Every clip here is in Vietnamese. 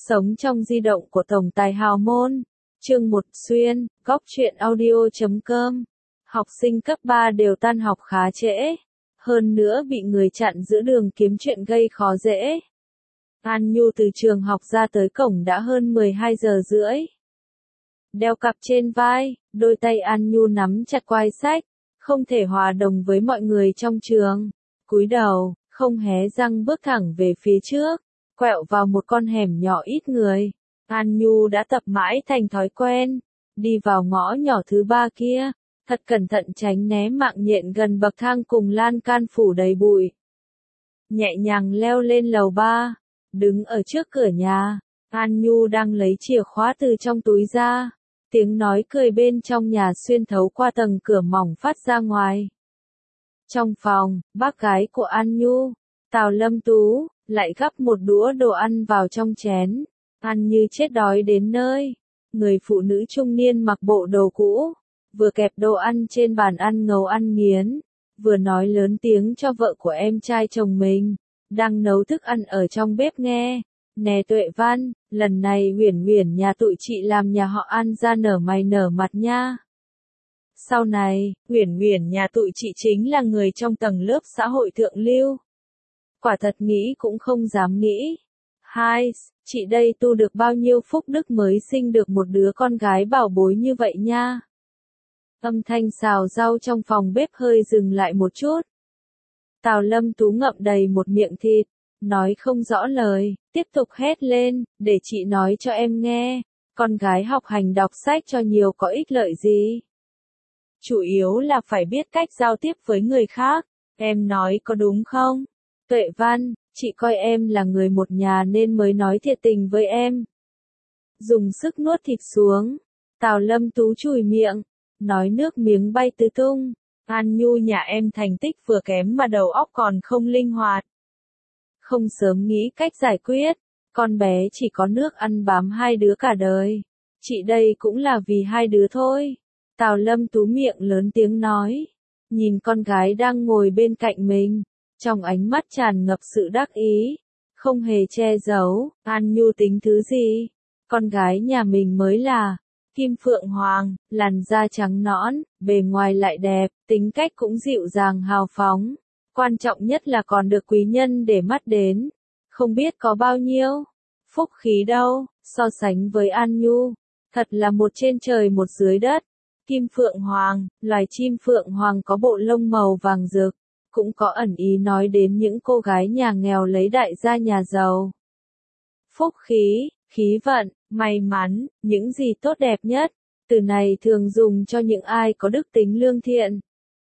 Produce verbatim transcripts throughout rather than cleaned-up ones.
Sống trong di động của tổng tài hào môn. Chương một xuyên, góc truyện audio.com. Học sinh cấp ba đều tan học khá trễ. Hơn nữa bị người chặn giữa đường kiếm chuyện gây khó dễ. An Nhu từ trường học ra tới cổng đã hơn mười hai giờ rưỡi. Đeo cặp trên vai, đôi tay An Nhu nắm chặt quai sách, không thể hòa đồng với mọi người trong trường. Cúi đầu, không hé răng bước thẳng về phía trước, quẹo vào một con hẻm nhỏ ít người. An Nhu đã tập mãi thành thói quen, đi vào ngõ nhỏ thứ ba kia, thật cẩn thận tránh né mạng nhện gần bậc thang cùng lan can phủ đầy bụi. Nhẹ nhàng leo lên lầu ba, đứng ở trước cửa nhà, An Nhu đang lấy chìa khóa từ trong túi ra, tiếng nói cười bên trong nhà xuyên thấu qua tầng cửa mỏng phát ra ngoài. Trong phòng, bác gái của An Nhu, Tào Lâm Tú, lại gắp một đũa đồ ăn vào trong chén, ăn như chết đói đến nơi. Người phụ nữ trung niên mặc bộ đồ cũ, vừa kẹp đồ ăn trên bàn ăn ngấu ăn nghiến, vừa nói lớn tiếng cho vợ của em trai chồng mình, đang nấu thức ăn ở trong bếp nghe. Nè Tuệ Văn, lần này Uyển Uyển nhà tụi chị làm nhà họ An ra nở mày nở mặt nha. Sau này, Uyển Uyển nhà tụi chị chính là người trong tầng lớp xã hội thượng lưu. Quả thật nghĩ cũng không dám nghĩ. Hai, chị đây tu được bao nhiêu phúc đức mới sinh được một đứa con gái bảo bối như vậy nha. Âm thanh xào rau trong phòng bếp hơi dừng lại một chút. Tào Lâm Tú ngậm đầy một miệng thịt, nói không rõ lời, tiếp tục hét lên, để chị nói cho em nghe, con gái học hành đọc sách cho nhiều có ích lợi gì. Chủ yếu là phải biết cách giao tiếp với người khác, em nói có đúng không? Tuệ Văn, chị coi em là người một nhà nên mới nói thiệt tình với em. Dùng sức nuốt thịt xuống, Tào Lâm Tú chùi miệng, nói nước miếng bay tứ tung. An Nhu nhà em thành tích vừa kém mà đầu óc còn không linh hoạt. Không sớm nghĩ cách giải quyết, con bé chỉ có nước ăn bám hai đứa cả đời. Chị đây cũng là vì hai đứa thôi. Tào Lâm Tú miệng lớn tiếng nói, nhìn con gái đang ngồi bên cạnh mình, trong ánh mắt tràn ngập sự đắc ý, không hề che giấu. An Nhu tính thứ gì? Con gái nhà mình mới là Kim Phượng Hoàng, làn da trắng nõn, bề ngoài lại đẹp, tính cách cũng dịu dàng hào phóng. Quan trọng nhất là còn được quý nhân để mắt đến. Không biết có bao nhiêu phúc khí đâu, so sánh với An Nhu, thật là một trên trời một dưới đất. Kim Phượng Hoàng, loài chim phượng hoàng có bộ lông màu vàng rực, cũng có ẩn ý nói đến những cô gái nhà nghèo lấy đại gia nhà giàu. Phúc khí, khí vận, may mắn, những gì tốt đẹp nhất, từ này thường dùng cho những ai có đức tính lương thiện.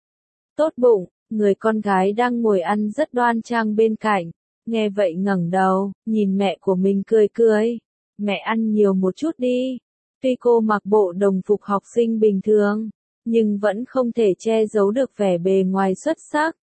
Tốt bụng, người con gái đang ngồi ăn rất đoan trang bên cạnh, nghe vậy ngẩng đầu, nhìn mẹ của mình cười cười. Mẹ ăn nhiều một chút đi. Tuy cô mặc bộ đồng phục học sinh bình thường, nhưng vẫn không thể che giấu được vẻ bề ngoài xuất sắc.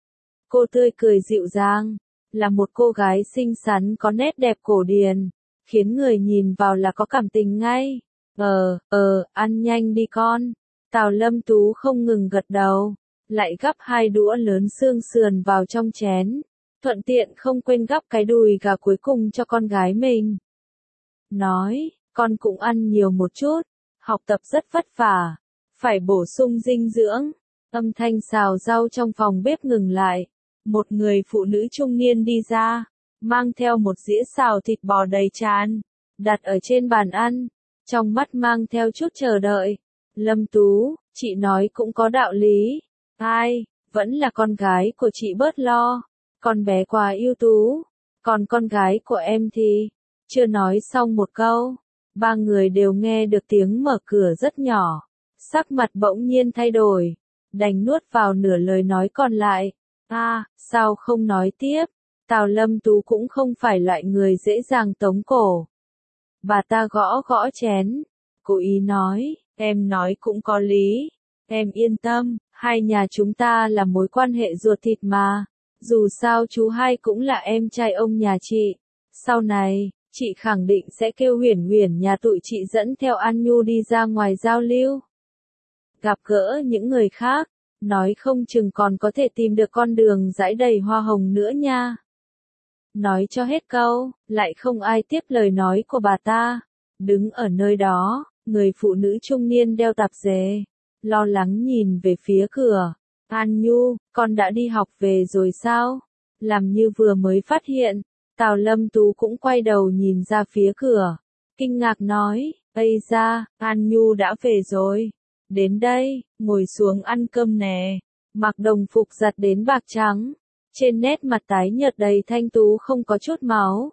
Cô tươi cười dịu dàng, là một cô gái xinh xắn có nét đẹp cổ điển, khiến người nhìn vào là có cảm tình ngay. Ờ, ờ, ăn nhanh đi con. Tào Lâm Tú không ngừng gật đầu, lại gắp hai đũa lớn xương sườn vào trong chén, thuận tiện không quên gắp cái đùi gà cuối cùng cho con gái mình. Nói, con cũng ăn nhiều một chút, học tập rất vất vả, phải bổ sung dinh dưỡng. Âm thanh xào rau trong phòng bếp ngừng lại, một người phụ nữ trung niên đi ra, mang theo một dĩa xào thịt bò đầy tràn, đặt ở trên bàn ăn, trong mắt mang theo chút chờ đợi. Lâm Tú, chị nói cũng có đạo lý. Ai, vẫn là con gái của chị bớt lo, con bé quá ưu tú, còn con gái của em thì, chưa nói xong một câu, ba người đều nghe được tiếng mở cửa rất nhỏ, sắc mặt bỗng nhiên thay đổi, đành nuốt vào nửa lời nói còn lại. A, à, sao không nói tiếp? Tào Lâm Tú cũng không phải loại người dễ dàng tống cổ. Bà ta gõ gõ chén, cố ý nói, em nói cũng có lý, em yên tâm, hai nhà chúng ta là mối quan hệ ruột thịt mà, dù sao chú hai cũng là em trai ông nhà chị, sau này, chị khẳng định sẽ kêu Uyển Uyển nhà tụi chị dẫn theo An Nhu đi ra ngoài giao lưu. Gặp gỡ những người khác, nói không chừng còn có thể tìm được con đường dãi đầy hoa hồng nữa nha. nói cho hết câu, lại không ai tiếp lời nói của bà ta. Đứng ở nơi đó, người phụ nữ trung niên đeo tạp dề, lo lắng nhìn về phía cửa. An Nhu, con đã đi học về rồi sao? Làm như vừa mới phát hiện, Tào Lâm Tú cũng quay đầu nhìn ra phía cửa. Kinh ngạc nói, ây da, An Nhu đã về rồi. Đến đây, ngồi xuống ăn cơm nè. Mặc đồng phục giặt đến bạc trắng. Trên nét mặt tái nhợt đầy thanh tú không có chút máu.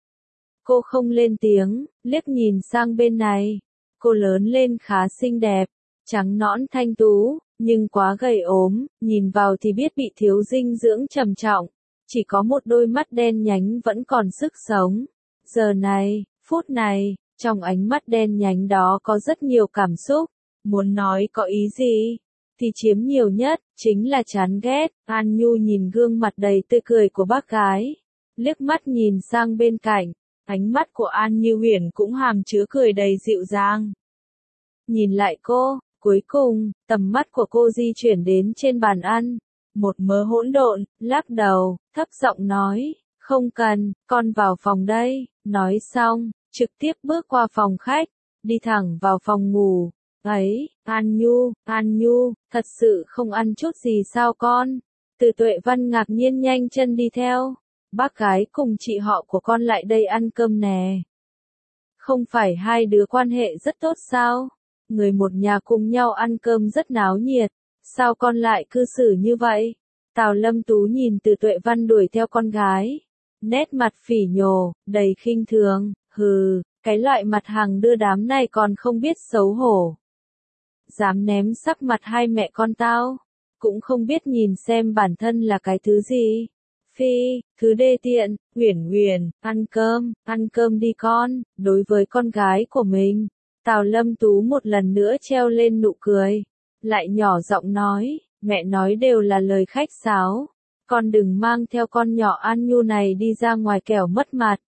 Cô không lên tiếng, liếc nhìn sang bên này. Cô lớn lên khá xinh đẹp, trắng nõn thanh tú, nhưng quá gầy ốm, nhìn vào thì biết bị thiếu dinh dưỡng trầm trọng. Chỉ có một đôi mắt đen nhánh vẫn còn sức sống. Giờ này, phút này, trong ánh mắt đen nhánh đó có rất nhiều cảm xúc. Muốn nói có ý gì, thì chiếm nhiều nhất, chính là chán ghét. An Nhu nhìn gương mặt đầy tươi cười của bác gái. Liếc mắt nhìn sang bên cạnh, ánh mắt của An Như Huyền cũng hàm chứa cười đầy dịu dàng. Nhìn lại cô, cuối cùng, tầm mắt của cô di chuyển đến trên bàn ăn. Một mớ hỗn độn, lắc đầu, thấp giọng nói, không cần, con vào phòng đây. Nói xong, trực tiếp bước qua phòng khách, đi thẳng vào phòng ngủ. Ấy, An Nhu, An Nhu, thật sự không ăn chút gì sao con? Từ Tuệ Văn ngạc nhiên nhanh chân đi theo. Bác gái cùng chị họ của con lại đây ăn cơm nè. Không phải hai đứa quan hệ rất tốt sao? Người một nhà cùng nhau ăn cơm rất náo nhiệt. Sao con lại cư xử như vậy? Tào Lâm Tú nhìn Từ Tuệ Văn đuổi theo con gái. Nét mặt phỉ nhổ, đầy khinh thường, hừ, cái loại mặt hàng đưa đám này còn không biết xấu hổ. Dám ném sắc mặt hai mẹ con tao, cũng không biết nhìn xem bản thân là cái thứ gì. Phi, thứ đê tiện. Huyền Huyền, ăn cơm, ăn cơm đi con. Đối với con gái của mình, Tào Lâm Tú một lần nữa treo lên nụ cười, lại nhỏ giọng nói, mẹ nói đều là lời khách sáo, con đừng mang theo con nhỏ An Nhu này đi ra ngoài kẻo mất mặt.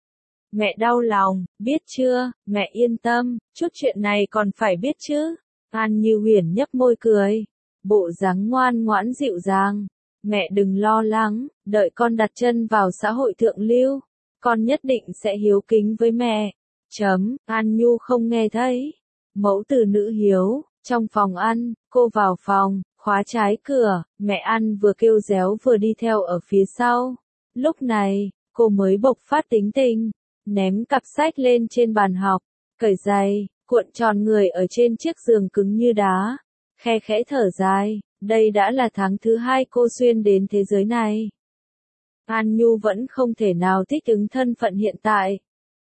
Mẹ đau lòng, biết chưa, mẹ yên tâm, chút chuyện này còn phải biết chứ. An Như Huyền nhấp môi cười, bộ dáng ngoan ngoãn dịu dàng. Mẹ đừng lo lắng, đợi con đặt chân vào xã hội thượng lưu, con nhất định sẽ hiếu kính với mẹ. Chấm, An Nhu không nghe thấy. Mẫu từ nữ hiếu, trong phòng ăn, cô vào phòng, khóa trái cửa, mẹ An vừa kêu réo vừa đi theo ở phía sau. Lúc này, cô mới bộc phát tính tình, ném cặp sách lên trên bàn học, cởi giày, cuộn tròn người ở trên chiếc giường cứng như đá, khe khẽ thở dài, đây đã là tháng thứ hai cô xuyên đến thế giới này. An Nhu vẫn không thể nào thích ứng thân phận hiện tại.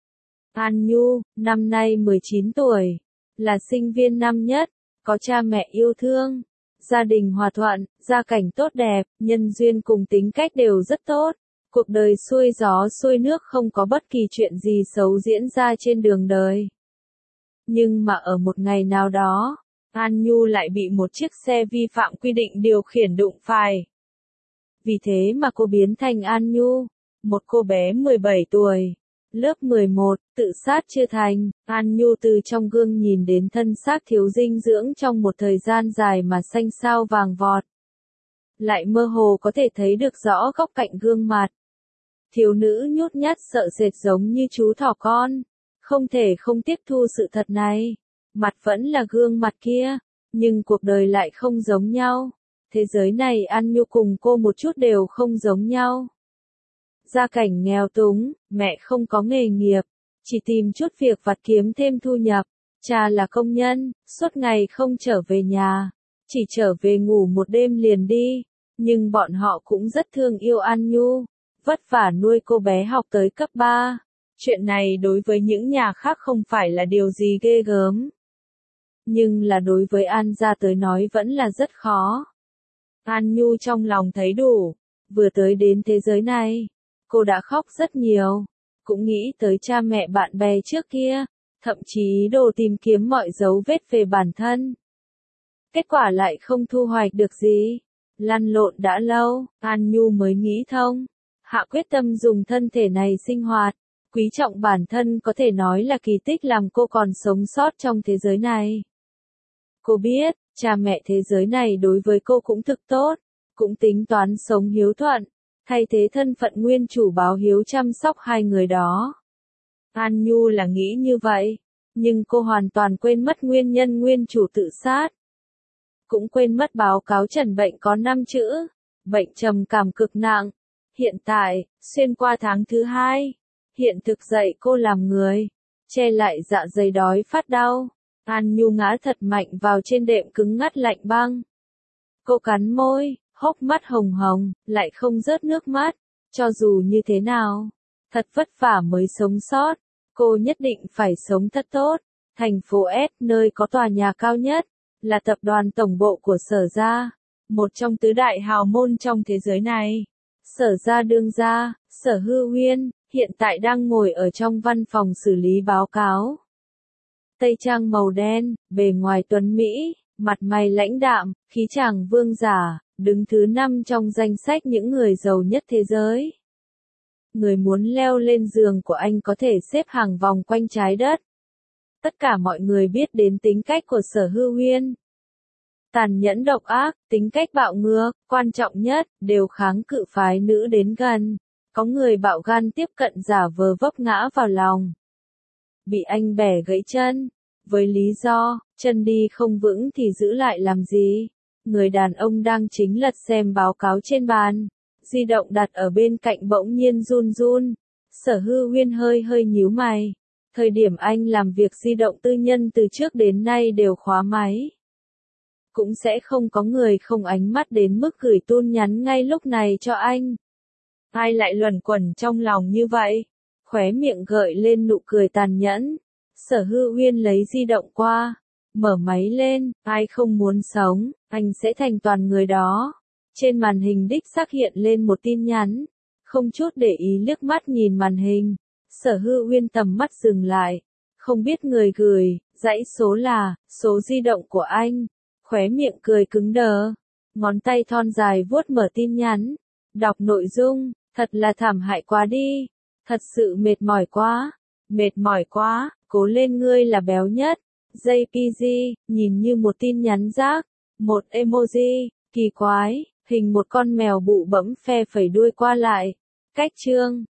An Nhu, năm nay mười chín tuổi, là sinh viên năm nhất, có cha mẹ yêu thương, gia đình hòa thuận, gia cảnh tốt đẹp, nhân duyên cùng tính cách đều rất tốt. Cuộc đời xuôi gió xuôi nước không có bất kỳ chuyện gì xấu diễn ra trên đường đời. Nhưng mà ở một ngày nào đó, An Nhu lại bị một chiếc xe vi phạm quy định điều khiển đụng phải. Vì thế mà cô biến thành An Nhu, một cô bé mười bảy tuổi, lớp mười một, tự sát chưa thành. An Nhu từ trong gương nhìn đến thân xác thiếu dinh dưỡng trong một thời gian dài mà xanh xao vàng vọt. Lại mơ hồ có thể thấy được rõ góc cạnh gương mặt. Thiếu nữ nhút nhát sợ sệt giống như chú thỏ con. Không thể không tiếp thu sự thật này. Mặt vẫn là gương mặt kia, nhưng cuộc đời lại không giống nhau. Thế giới này An Nhu cùng cô một chút đều không giống nhau. Gia cảnh nghèo túng, mẹ không có nghề nghiệp, chỉ tìm chút việc vặt kiếm thêm thu nhập. Cha là công nhân, suốt ngày không trở về nhà, chỉ trở về ngủ một đêm liền đi. Nhưng bọn họ cũng rất thương yêu An Nhu, vất vả nuôi cô bé học tới cấp ba. Chuyện này đối với những nhà khác không phải là điều gì ghê gớm. Nhưng là đối với An gia tới nói vẫn là rất khó. An Nhu trong lòng thấy đủ, vừa tới đến thế giới này, cô đã khóc rất nhiều, cũng nghĩ tới cha mẹ bạn bè trước kia, thậm chí đồ tìm kiếm mọi dấu vết về bản thân. Kết quả lại không thu hoạch được gì. Lăn lộn đã lâu, An Nhu mới nghĩ thông, hạ quyết tâm dùng thân thể này sinh hoạt, quý trọng bản thân có thể nói là kỳ tích làm cô còn sống sót trong thế giới này. Cô biết, cha mẹ thế giới này đối với cô cũng thực tốt, cũng tính toán sống hiếu thuận, thay thế thân phận nguyên chủ báo hiếu chăm sóc hai người đó. An Nhu là nghĩ như vậy, nhưng cô hoàn toàn quên mất nguyên nhân nguyên chủ tự sát. Cũng quên mất báo cáo trần bệnh có năm chữ, bệnh trầm cảm cực nặng. Hiện tại, xuyên qua tháng thứ hai, hiện thực dậy cô làm người, che lại dạ dày đói phát đau. An Nhu ngã thật mạnh vào trên đệm cứng ngắt lạnh băng. Cô cắn môi, hốc mắt hồng hồng, lại không rớt nước mắt. Cho dù như thế nào, thật vất vả mới sống sót, cô nhất định phải sống thật tốt. Thành phố S, nơi có tòa nhà cao nhất, là tập đoàn tổng bộ của Sở Gia, một trong tứ đại hào môn trong thế giới này. Sở Gia đương gia, Sở Hư Huyên, hiện tại đang ngồi ở trong văn phòng xử lý báo cáo. Tây trang màu đen, bề ngoài tuấn Mỹ, mặt mày lãnh đạm, khí chàng vương giả, đứng thứ năm trong danh sách những người giàu nhất thế giới. Người muốn leo lên giường của anh có thể xếp hàng vòng quanh trái đất. Tất cả mọi người biết đến tính cách của Sở Hư Huyên. Tàn nhẫn độc ác, tính cách bạo ngược, quan trọng nhất, đều kháng cự phái nữ đến gần. Có người bạo gan tiếp cận giả vờ vấp ngã vào lòng. Bị anh bẻ gãy chân. Với lý do, chân đi không vững thì giữ lại làm gì? Người đàn ông đang chính lật xem báo cáo trên bàn. Di động đặt ở bên cạnh bỗng nhiên run run. Sở Hư Huyên hơi hơi nhíu mày. Thời điểm anh làm việc di động tư nhân từ trước đến nay đều khóa máy. Cũng sẽ không có người không ánh mắt đến mức gửi tin nhắn ngay lúc này cho anh. Ai lại luẩn quẩn trong lòng như vậy? Khóe miệng gợi lên nụ cười tàn nhẫn. Sở Hư Huyên lấy di động qua, mở máy lên, ai không muốn sống, anh sẽ thành toàn người đó. Trên màn hình đích xác hiện lên một tin nhắn, không chút để ý liếc mắt nhìn màn hình. Sở Hư Huyên tầm mắt dừng lại, không biết người gửi, dãy số là, số di động của anh. Khóe miệng cười cứng đờ, ngón tay thon dài vuốt mở tin nhắn, đọc nội dung, thật là thảm hại quá đi, thật sự mệt mỏi quá, mệt mỏi quá, cố lên ngươi là béo nhất, jê pê giê, nhìn như một tin nhắn rác, một emoji, kỳ quái, hình một con mèo bụ bẫm phe phẩy đuôi qua lại, cách chương.